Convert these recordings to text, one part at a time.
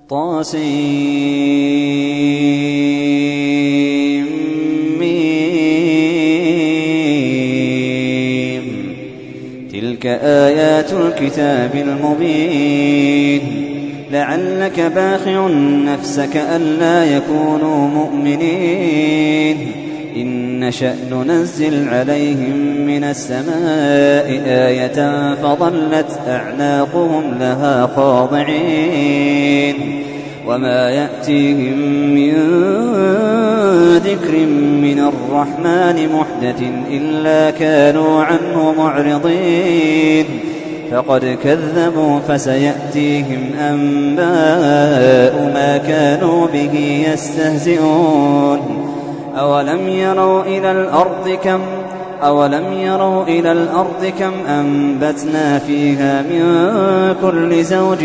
طاسيم. تلك آيات الكتاب المبين. لعلك باخع نفسك ألا يكونوا مؤمنين. إن نشأ ننزل عليهم من السماء آية فظلت أعناقهم لها خاضعين. وما يأتيهم من ذكر من الرحمن محدث إلا كانوا عنه معرضين. فقد كذبوا فسيأتيهم أنباء ما كانوا به يستهزئون. أولم يروا إلى الأرض كم أنبتنا فيها من كل زوج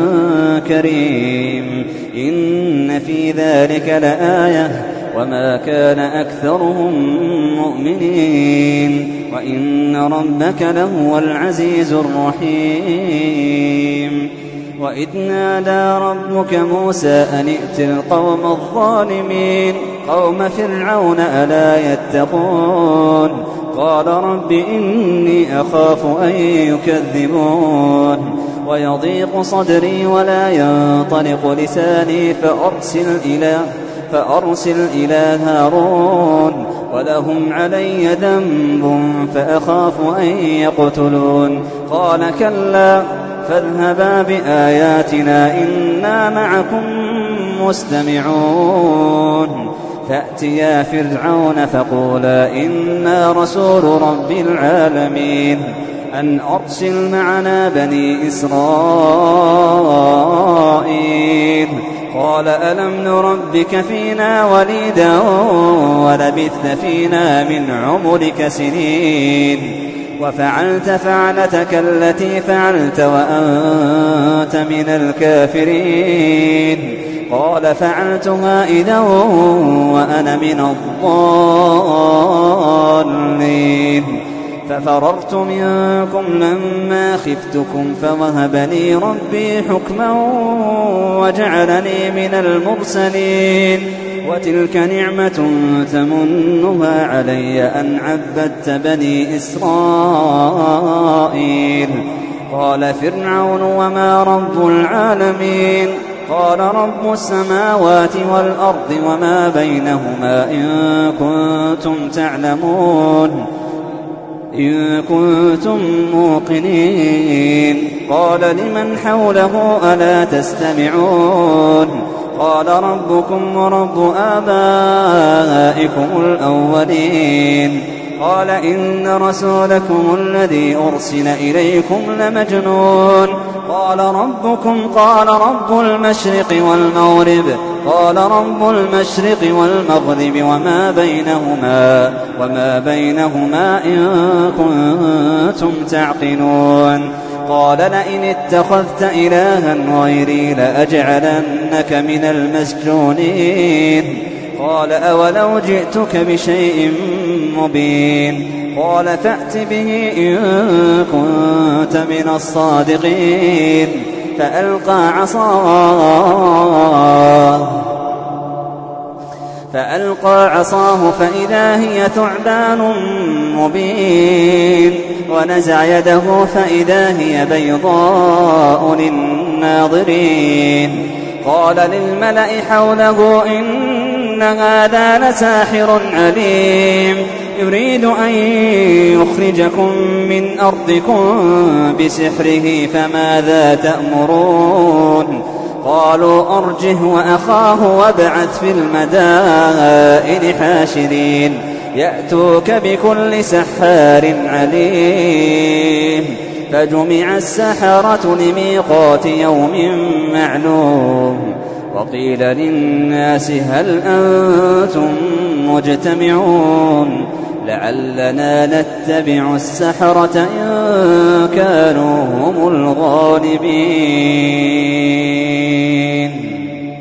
كريم. إن في ذلك لآية وما كان أكثرهم مؤمنين. وإن ربك لهو العزيز الرحيم. وإذ نادى ربك موسى أن ائت القوم الظالمين قوم فرعون ألا يتقون. قال رب إني أخاف أن يكذبون ويضيق صدري ولا ينطلق لساني فأرسل إلى هارون ولهم علي ذنب فأخاف أن يقتلون. قال كلا فاذهبا بآياتنا إنا معكم مستمعون. فأتيا فرعون فقولا إنا رسول رب العالمين أن أرسل معنا بني إسرائيل. قال ألم نربك فينا وليدا ولبثت فينا من عمرك سنين وفعلت فعلتك التي فعلت وأنت من الكافرين. قال فعلتها إذا وأنا من الضالين. ففررت منكم لما خفتكم فوهب لي ربي حكما وجعلني من المرسلين. وتلك نعمة تمنها علي أن عبدت بني إسرائيل. قال فرعون وما رب العالمين. قال رب السماوات والأرض وما بينهما إن كنتم تعلمون إن كنتم موقنين. قال لمن حوله ألا تستمعون. قال ربكم ورب آبائكم الأولين. قال إن رسولكم الذي أرسل إليكم لمجنون. قال ربكم قال رب المشرق والمغرب. قال رب المشرق والمغرب وما بينهما إن كنتم تعقلون. قال لئن اتخذت إلها غيري لأجعلنك من المسجونين. قال أولو جئتك بشيء مبين. قال فأت به إن كنت من الصادقين. فألقى عصاه فإذا هي ثعبان مبين. ونزع يده فإذا هي بيضاء للناظرين. قال للملأ حوله إن هذا لساحر عليم يريد أن يخرجكم من أرضكم بسحره فماذا تأمرون. قالوا أرجه وأخاه وابعث في المدائن حاشرين يأتوك بكل سحار عليم. فجمع السحرة لميقات يوم معلوم. وقيل للناس هل أنتم مجتمعون لعلنا نتبع السحرة إن كانوا هم الغالبين.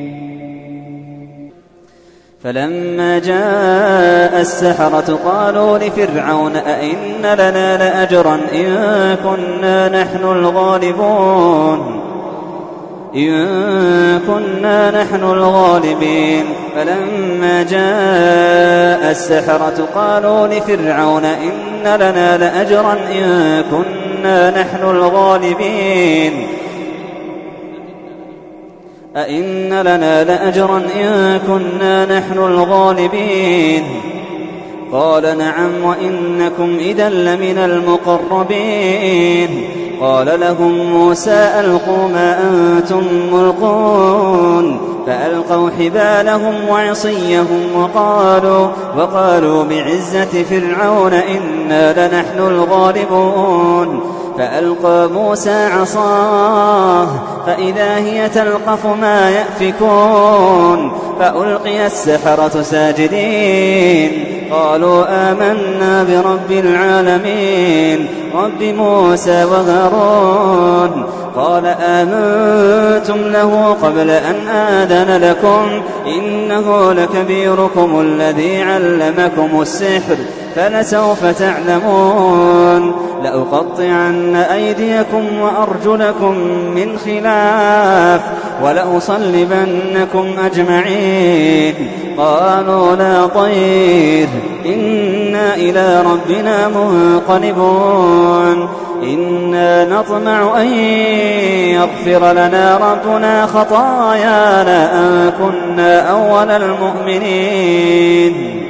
فلما جاء السحرة قالوا لفرعون أئن لنا لأجرا إن كنا كنا نحن الغالبين. فلما جاء السحرة قالوا لفرعون إن لنا لأجرا إن كنا نحن الغالبين أئن لنا لأجرا إن كنا نحن الغالبين. قال نعم وإنكم إذا لمن المقربين. قال لهم موسى ألقوا ما أنتم ملقون. فألقوا حبالهم وعصيهم وقالوا بعزة فرعون إنا لنحن الغالبون. فألقى موسى عصاه فإذا هي تلقف ما يأفكون. فألقي السحرة ساجدين قالوا آمنا برب العالمين رب موسى وهارون. قال آمنتم له قبل أن آذن لكم إنه لكبيركم الذي علمكم السحر فلسوف تعلمون. لأقطعن أيديكم وأرجلكم من خلاف ولأصلبنكم أجمعين. قالوا لا ضير إنا إلى ربنا منقلبون. إنا نطمع أن يغفر لنا ربنا خطايانا أن كنا أول المؤمنين.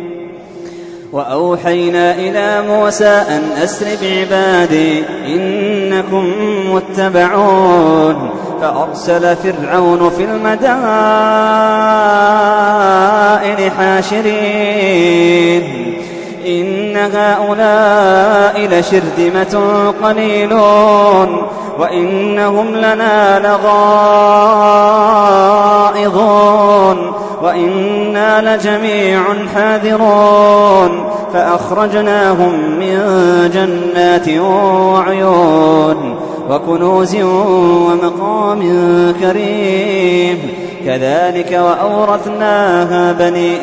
وأوحينا إلى موسى أن أسر بعبادي إنكم متبعون. فأرسل فرعون في المدائن حاشرين إن هؤلاء لشرذمة قليلون وإنهم لنا لغائظون وإنا لجميع حاذرون. فأخرجناهم من جنات وعيون وكنوز ومقام كريم. كذلك وأورثناها بني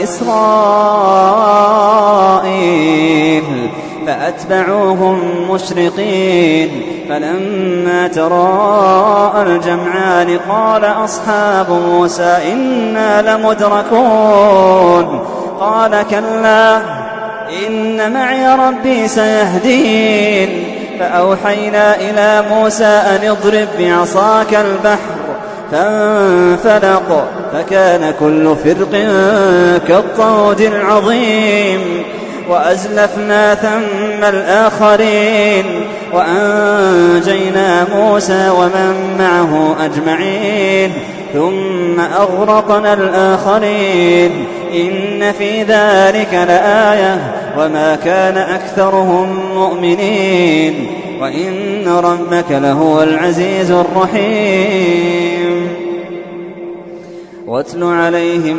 إسرائيل فأتبعوهم مشرقين. فلما تراءى الجمعان قال أصحاب موسى إنا لمدركون. قال كلا إن معي ربي سيهدين. فأوحينا إلى موسى أن اضرب بعصاك البحر فانفلق فكان كل فرق كالطود العظيم. وأزلفنا ثم الآخرين وأنجينا موسى ومن معه أجمعين ثم أغرقنا الآخرين. إن في ذلك لآية وما كان أكثرهم مؤمنين وإن ربك لهو العزيز الرحيم. واتل عليهم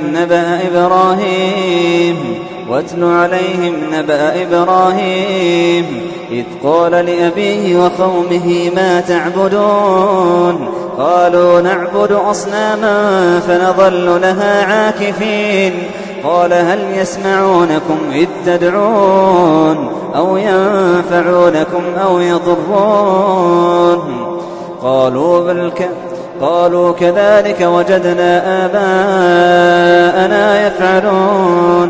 نبأ إبراهيم إذ قال لأبيه وقومه ما تعبدون. قالوا نعبد أصناما فنظل لها عاكفين. قال هل يسمعونكم إذ تدعون أو ينفعونكم أو يضرون. قالوا كذلك وجدنا آباءنا يفعلون.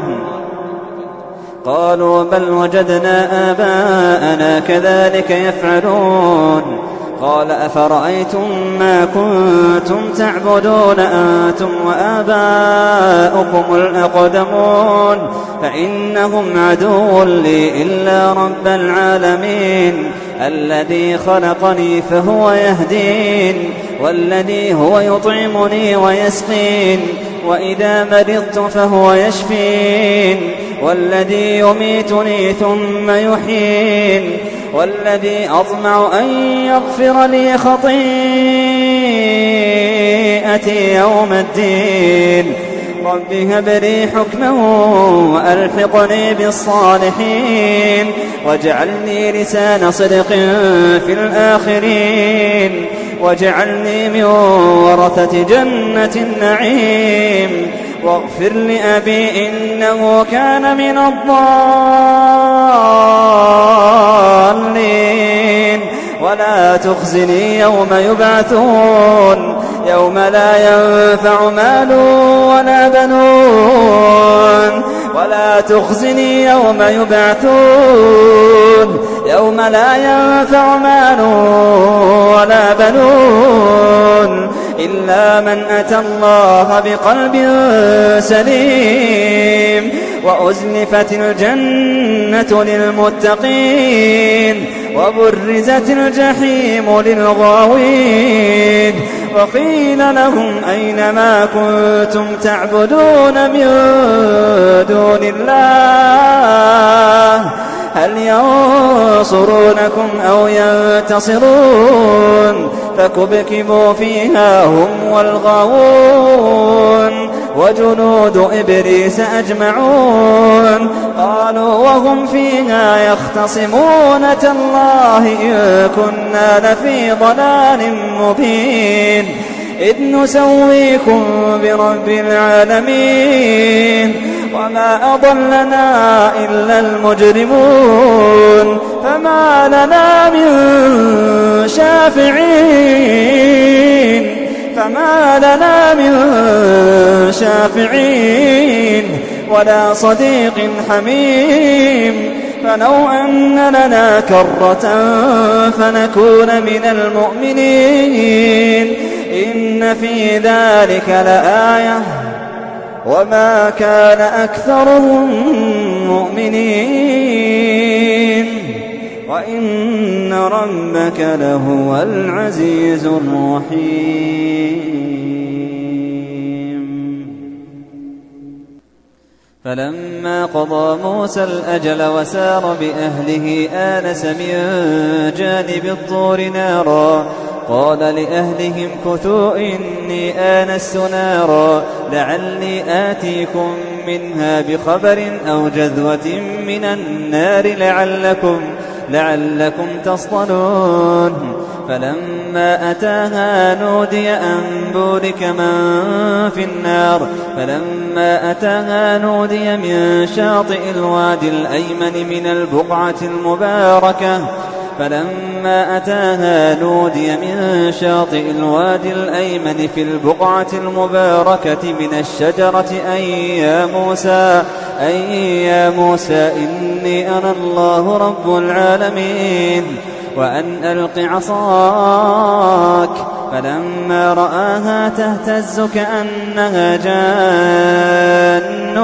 قالوا بل وجدنا آباءنا كذلك يفعلون. قال أفرأيتم ما كنتم تعبدون أنتم وآباؤكم الأقدمون فإنهم عدو لي إلا رب العالمين الذي خلقني فهو يهدين والذي هو يطعمني ويسقين وإذا مرضت فهو يشفين والذي يميتني ثم يحيين والذي أطمع أن يغفر لي خطيئتي يوم الدين. رب هب لي حكما وألحقني بالصالحين واجعلني لسان صدق في الآخرين واجعلني من ورثة جنة النعيم واغفر لأبي إنه كان من الضالين ولا تخزني يوم يبعثون يوم لا ينفع مال ولا بنون ولا تخزني يوم يبعثون يوم لا ينفع مال ولا بنون إلا من أتى الله بقلب سليم وأزلفت الجنة للمتقين وبرزت الجحيم للغاوين وقيل لهم أين ما كنتم تعبدون من دون الله هل ينصرونكم أو ينتصرون فكبكبوا فيها هم والغاوون وجنود إبليس أجمعون قالوا وهم فيها يختصمون تالله إن كنا لفي ضلال مبين إذ نسويكم برب العالمين وما أضلنا إلا المجرمون فما لنا من شافعين ولا صديق حميم فلو أن لنا كرة فنكون من المؤمنين إن في ذلك لآية وما كان أكثرهم مؤمنين وإن ربك لهو العزيز الرحيم فلما قضى موسى الأجل وسار بأهله آنس من جانب الطور نارا قال لأهلهم كثوا إني آنست نارا لعلي آتيكم منها بخبر أو جذوة من النار لعلكم تصطلون فلما أتاها نودي أن بورك من في النار فلما أتاها نودي من شاطئ الوادي الأيمن من البقعة المباركة فلما أتاها نودي من شاطئ الوادي الأيمن في البقعة المباركة من الشجرة أي يا موسى إني أنا الله رب العالمين وأن ألق عصاك فلما رآها تهتز كأنها جان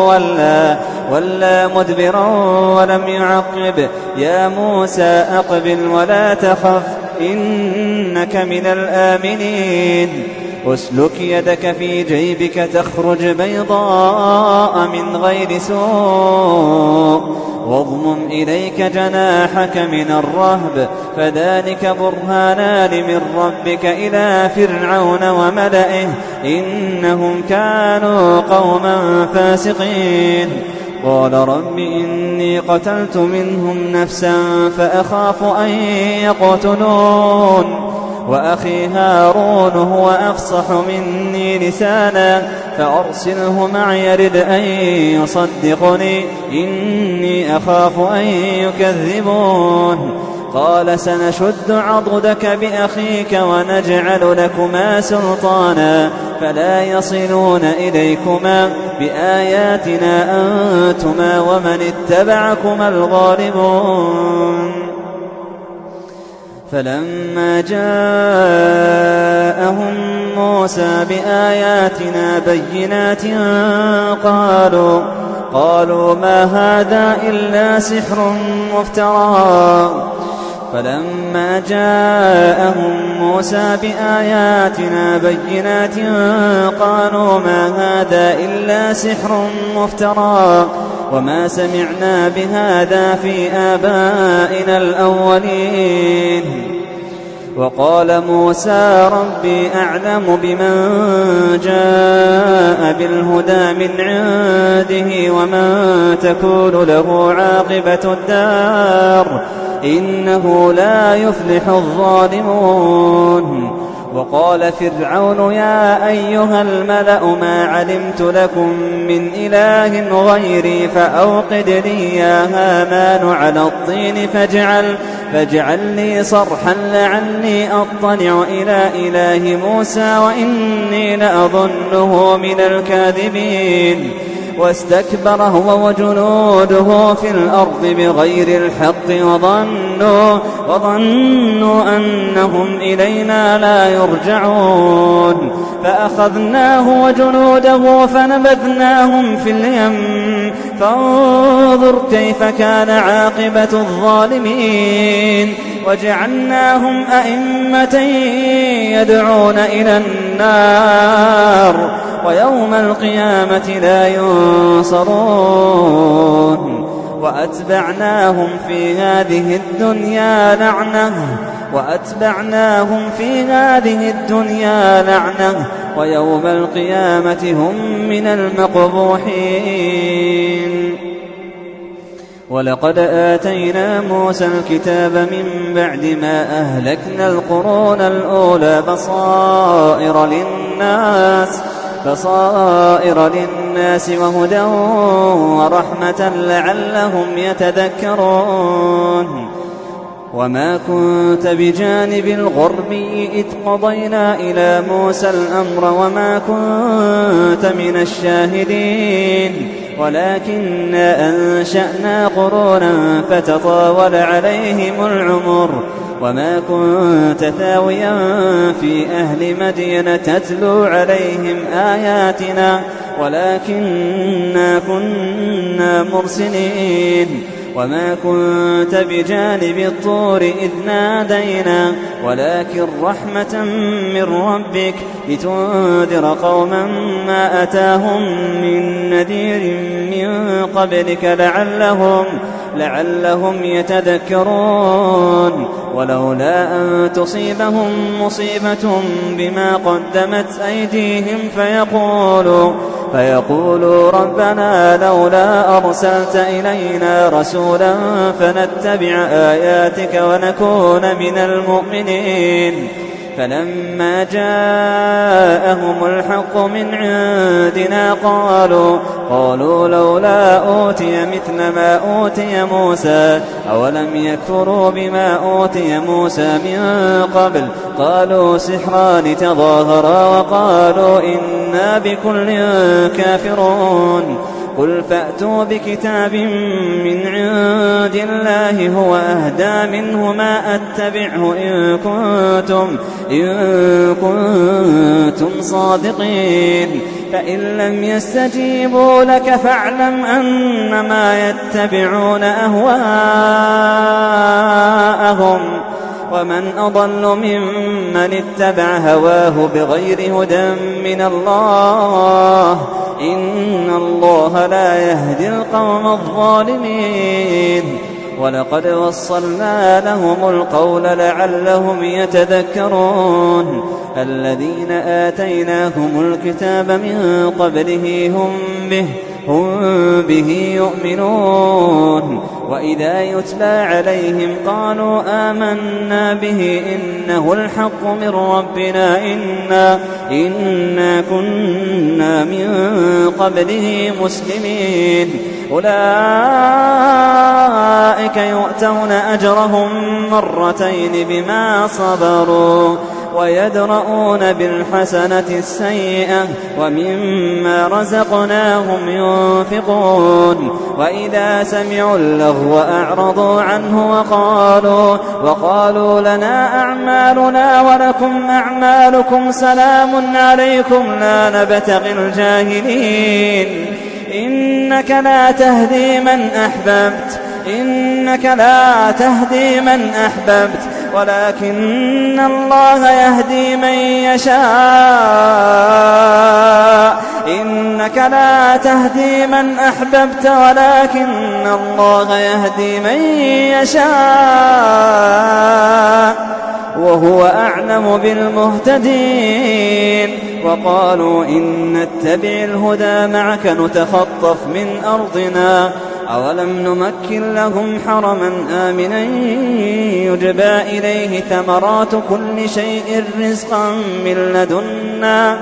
ولا مدبرا ولم يعقب يا موسى أقبل ولا تخف إنك من الآمنين أسلك يدك في جيبك تخرج بيضاء من غير سوء واضمم إليك جناحك من الرهب فذلك برهانان من ربك إلى فرعون وملئه إنهم كانوا قوما فاسقين قال رب إني قتلت منهم نفسا فأخاف أن يقتلون وأخي هارون هو أفصح مني لسانا فأرسله معي يرد أن يصدقني إني أخاف أن يكذبون قال سنشد عضدك بأخيك ونجعل لكما سلطانا فلا يصلون إليكما بآياتنا أنتما ومن اتبعكما الغالبون فلما جاءهم موسى بآياتنا بينات قالوا ما هذا إلا سحر مفترى فلما جاءهم موسى بآياتنا بينات قالوا ما هذا إلا سحر مفترى وما سمعنا بهذا في آبائنا الأولين وقال موسى ربي أعلم بمن جاء بالهدى من عنده ومن تكون له عاقبة الدار إنه لا يفلح الظالمون وقال فرعون يا أيها الملأ ما علمت لكم من إله غيري فأوقد لي يا هامان على الطين فاجعل لي صرحا لعلي أطلع إلى إله موسى وإني لأظنه من الكاذبين واستكبر هو وجنوده في الأرض بغير الحق وظنوا أنهم إلينا لا يرجعون فأخذناه وجنوده فنبذناهم في اليم فانظر كيف كان عاقبة الظالمين وجعلناهم أئمة يدعون إلى النار ويوم القيامة لا ينصرون وأتبعناهم في هذه الدنيا لعنة ويوم القيامة هم من المقبوحين ولقد آتينا موسى الكتاب من بعد ما أهلكنا القرون الأولى بصائر للناس وهدى ورحمة لعلهم يتذكرون وما كنت بجانب الغربي إذ قضينا إلى موسى الأمر وما كنت من الشاهدين ولكننا أنشأنا قرونا فتطاول عليهم العمر وما كنت ثاويا في أهل مدين تتلو عليهم آياتنا ولكننا كنا مرسلين وما كنت بجانب الطور إذ نادينا ولكن رحمة من ربك لتنذر قوما ما أتاهم من نذير من قبلك لعلهم يتذكرون ولولا أن تصيبهم مصيبة بما قدمت أيديهم فيقولوا ربنا لولا أرسلت إلينا رسولا فنتبع آياتك ونكون من المؤمنين فلما جاءهم الحق من عندنا قالوا لولا أوتي مثل ما أوتي موسى أولم يكفروا بما أوتي موسى من قبل قالوا سحران تظاهرا وقالوا إنا بكل كافرون قل فأتوا بكتاب من عند الله هو أهدى منه ما أتبعه إن كنتم صادقين فإن لم يستجيبوا لك فاعلم أنما يتبعون أهواءهم ومن أضل ممن اتبع هواه بغير هدى من الله إن الله لا يهدي القوم الظالمين ولقد وصلنا لهم القول لعلهم يتذكرون الذين آتيناهم الكتاب من قبله هم به يؤمنون وإذا يتلى عليهم قالوا آمنا به إنه الحق من ربنا إنا كنا من قبله مسلمين أولئك يؤتون أجرهم مرتين بما صبروا ويدرؤون بالحسنة السيئة ومما رزقناهم ينفقون وإذا سمعوا اللغو أعرضوا عنه وقالوا لنا أعمالنا ولكم أعمالكم سلام عليكم لا نبتغي الجاهلين إنك لا تهدي من أحببت ولكن الله يهدي من يشاء إنك لا تهدي من أحببت ولكن الله يهدي من يشاء وهو أعلم بالمهتدين وقالوا إن نتبع الهدى معك نتخطف من أرضنا أولم نمكن لهم حرما آمنا يجبى إليه ثمرات كل شيء رزقا من لدنا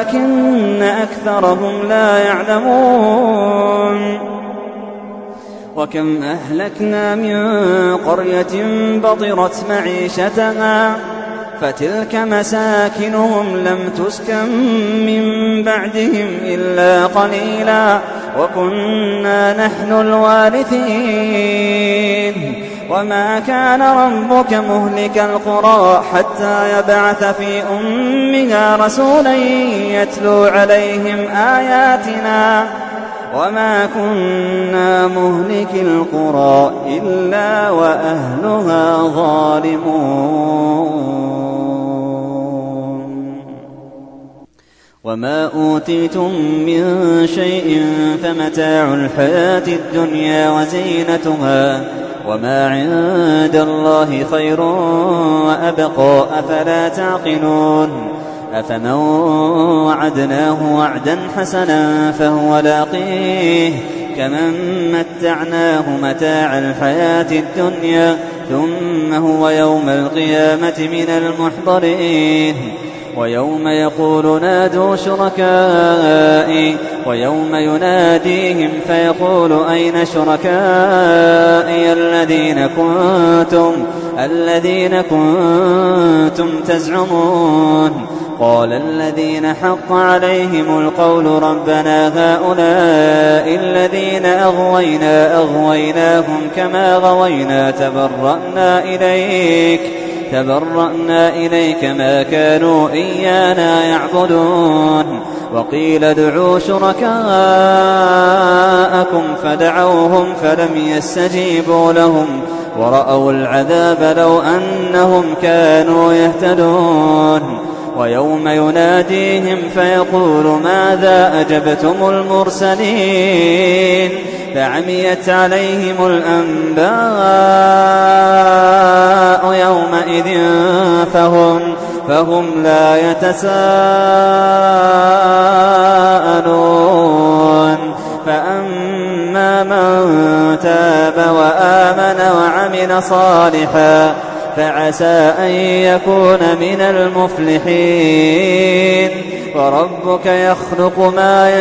ولكن أكثرهم لا يعلمون وكم أهلكنا من قرية بطرت معيشتها فتلك مساكنهم لم تسكن من بعدهم إلا قليلا وكنا نحن الوارثين وما كان ربك مهلك القرى حتى يبعث في أمها رسولا يتلو عليهم آياتنا وما كنا مهلك القرى إلا وأهلها ظالمون وما أوتيتم من شيء فمتاع الحياة الدنيا وزينتها وما عند الله خير وأبقى أفلا تعقلون أفمن وعدناه وعدا حسنا فهو لاقيه كمن متعناه متاع الحياة الدنيا ثم هو يوم القيامة من المحضرين ويوم يقول نادوا شركائي ويوم يناديهم فيقول أين شركائي الذين كنتم تزعمون قال الذين حق عليهم القول ربنا هؤلاء الذين أغويناهم كما غوينا تبرأنا إليك ما كانوا إيانا يعبدون وقيل ادعوا شركاءكم فدعوهم فلم يستجيبوا لهم ورأوا العذاب لو أنهم كانوا يهتدون ويوم يناديهم فيقول ماذا أجبتم المرسلين فعميت عليهم الأنباء يومئذ فهم لا يتساءلون فأما من تاب وآمن وعمل صالحا فعسى أن يكون من المفلحين وربك يخلق ما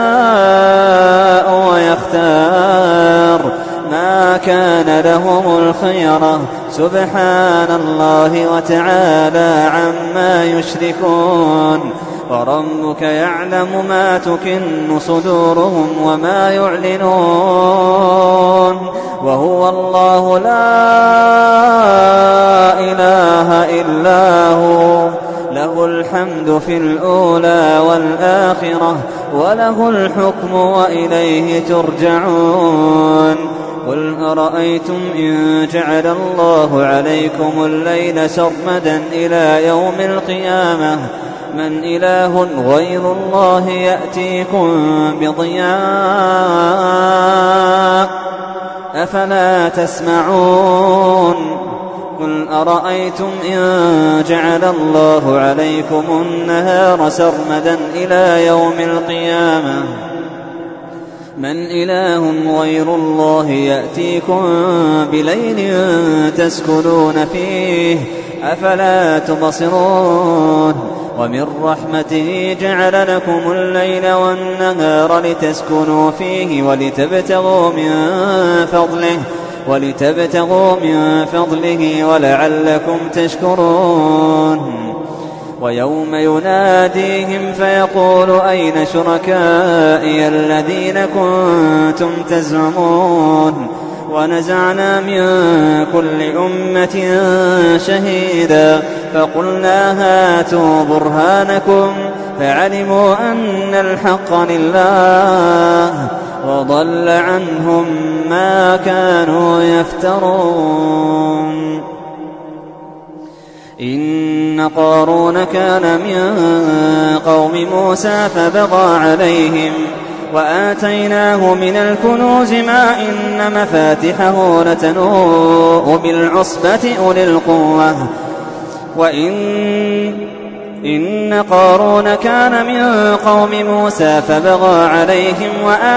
يشاء ويختار ما كان لهم الخيرة سبحان الله وتعالى عما يشركون وربك يعلم ما تكن صدورهم وما يعلنون وهو الله لا إله إلا هو له الحمد في الأولى والآخرة وله الحكم وإليه ترجعون قل أرأيتم إن جعل الله عليكم الليل سرمدا إلى يوم القيامة من إله غير الله يأتيكم بضياء أفلا تسمعون قل أرأيتم إن جعل الله عليكم النهار سرمدا إلى يوم القيامة من إله غير الله يأتيكم بليل تسكنون فيه أفلا تبصرون ومن رحمته جعل لكم الليل والنهار لتسكنوا فيه ولتبتغوا من فضله ولعلكم تشكرون ويوم يناديهم فيقول أين شركائي الذين كنتم تزعمون ونزعنا من كل أمة شهيدا فقلنا هاتوا برهانكم فعلموا أن الحق لله وضل عنهم ما كانوا يفترون إن قارون كان من قوم موسى فبغى عليهم وآتيناه من الكنوز ما إن مفاتحه لتنوء بالعصبة أولي القوة إن قارون كان من قوم موسى فبغى عليهم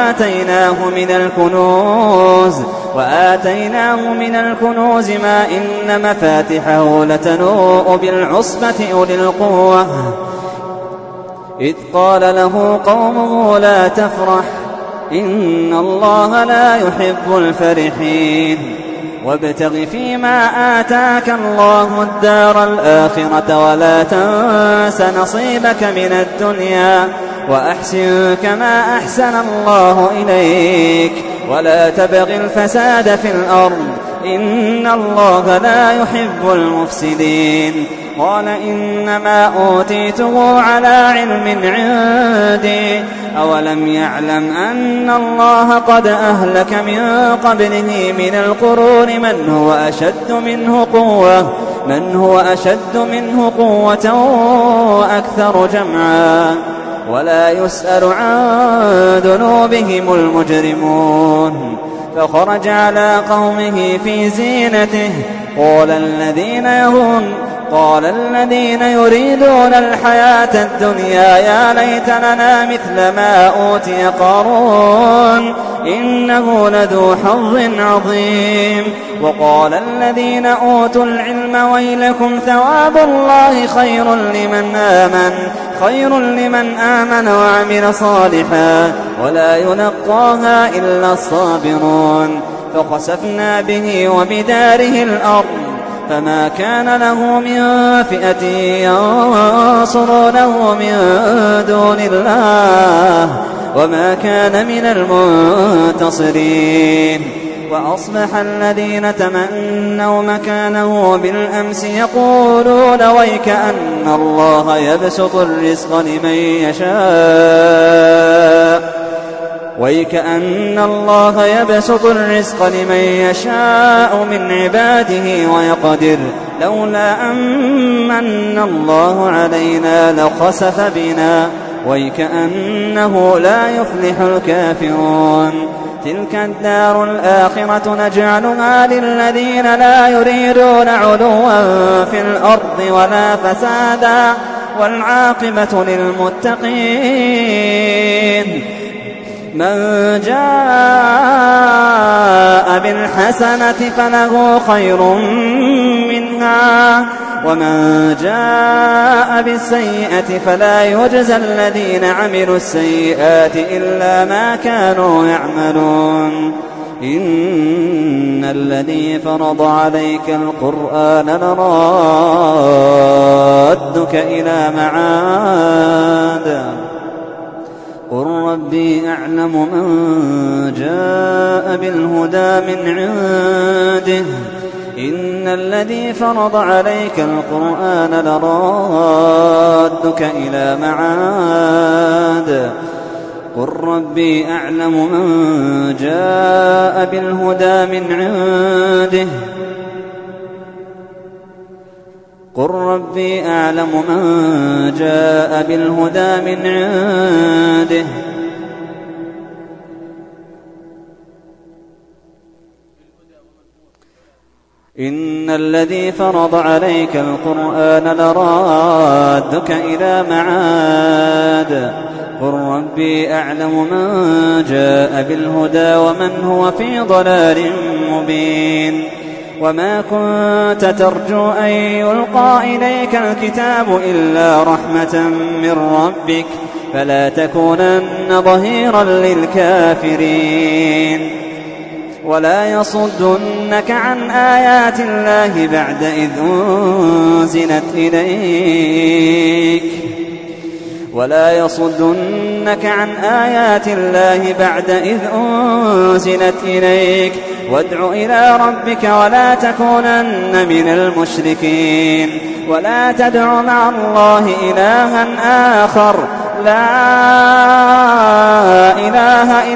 وآتيناه من الكنوز ما إن مفاتحه لتنوء بالعصبة أولي القوة إذ قال له قومه لا تفرح إن الله لا يحب الفرحين وابتغ فيما آتاك الله الدار الآخرة ولا تنس نصيبك من الدنيا وأحسن كما أحسن الله إليك ولا تبغ الفساد في الأرض إن الله لا يحب المفسدين. قال إنما أوتيته على علم عندي أولم يعلم أن الله قد أهلك من قبله من القرون من هو أشد منه قوة وأكثر جمعا ولا يسأل عن ذنوبهم المجرمون. فخرج على قومه في زينته قال الذين يريدون الحياة الدنيا يا ليت لنا مثل ما أوتي قارون إنه لذو حظ عظيم. وقال الذين أوتوا العلم ويلكم ثواب الله خير لمن آمن وعمل صالحا ولا يلقاها إلا الصابرون. فخسفنا به وبداره الأرض فما كان له من فئة ينصرونه من دون الله وما كان من المنتصرين. وأصبح الذين تمنوا مكانه بالأمس يقولون ويكأن الله يبسط الرزق لمن يشاء من عباده ويقدر لولا أمن الله علينا لخسف بنا ويكأنه لا يفلح الكافرون. تلك الدار الآخرة نجعلها للذين لا يريدون علوا في الأرض ولا فسادا والعاقبة للمتقين. من جاء بالحسنة فله خير منها ومن جاء بالسيئة فلا يجزى الذين عملوا السيئات إلا ما كانوا يعملون. إن الذي فرض عليك القرآن لرادك إلى معاد قل ربي أعلم من جاء بالهدى من عنده إن الذي فرض عليك القرآن لرادك إلى معاد قل ربي أعلم من جاء بالهدى من عنده قل ربي أعلم من جاء بالهدى من عنده إن الذي فرض عليك القرآن لرادك إلى معاد قل ربي أعلم من جاء بالهدى ومن هو في ضلال مبين. وما كنت ترجو أن يلقى إليك الكتاب إلا رحمة من ربك فلا تكونن ظهيرا للكافرين. ولا يصدنك عن آيات الله بعد إذ أنزلت إليك وادع إلى ربك ولا تكونن من المشركين. ولا تدع مع الله إلها آخر لا إله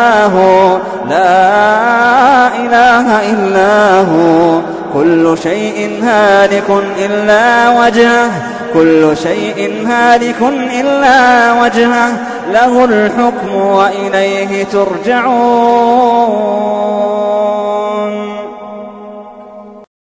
إلا هو كل شيء هالك إلا وجهه له الحكم وإليه ترجعون.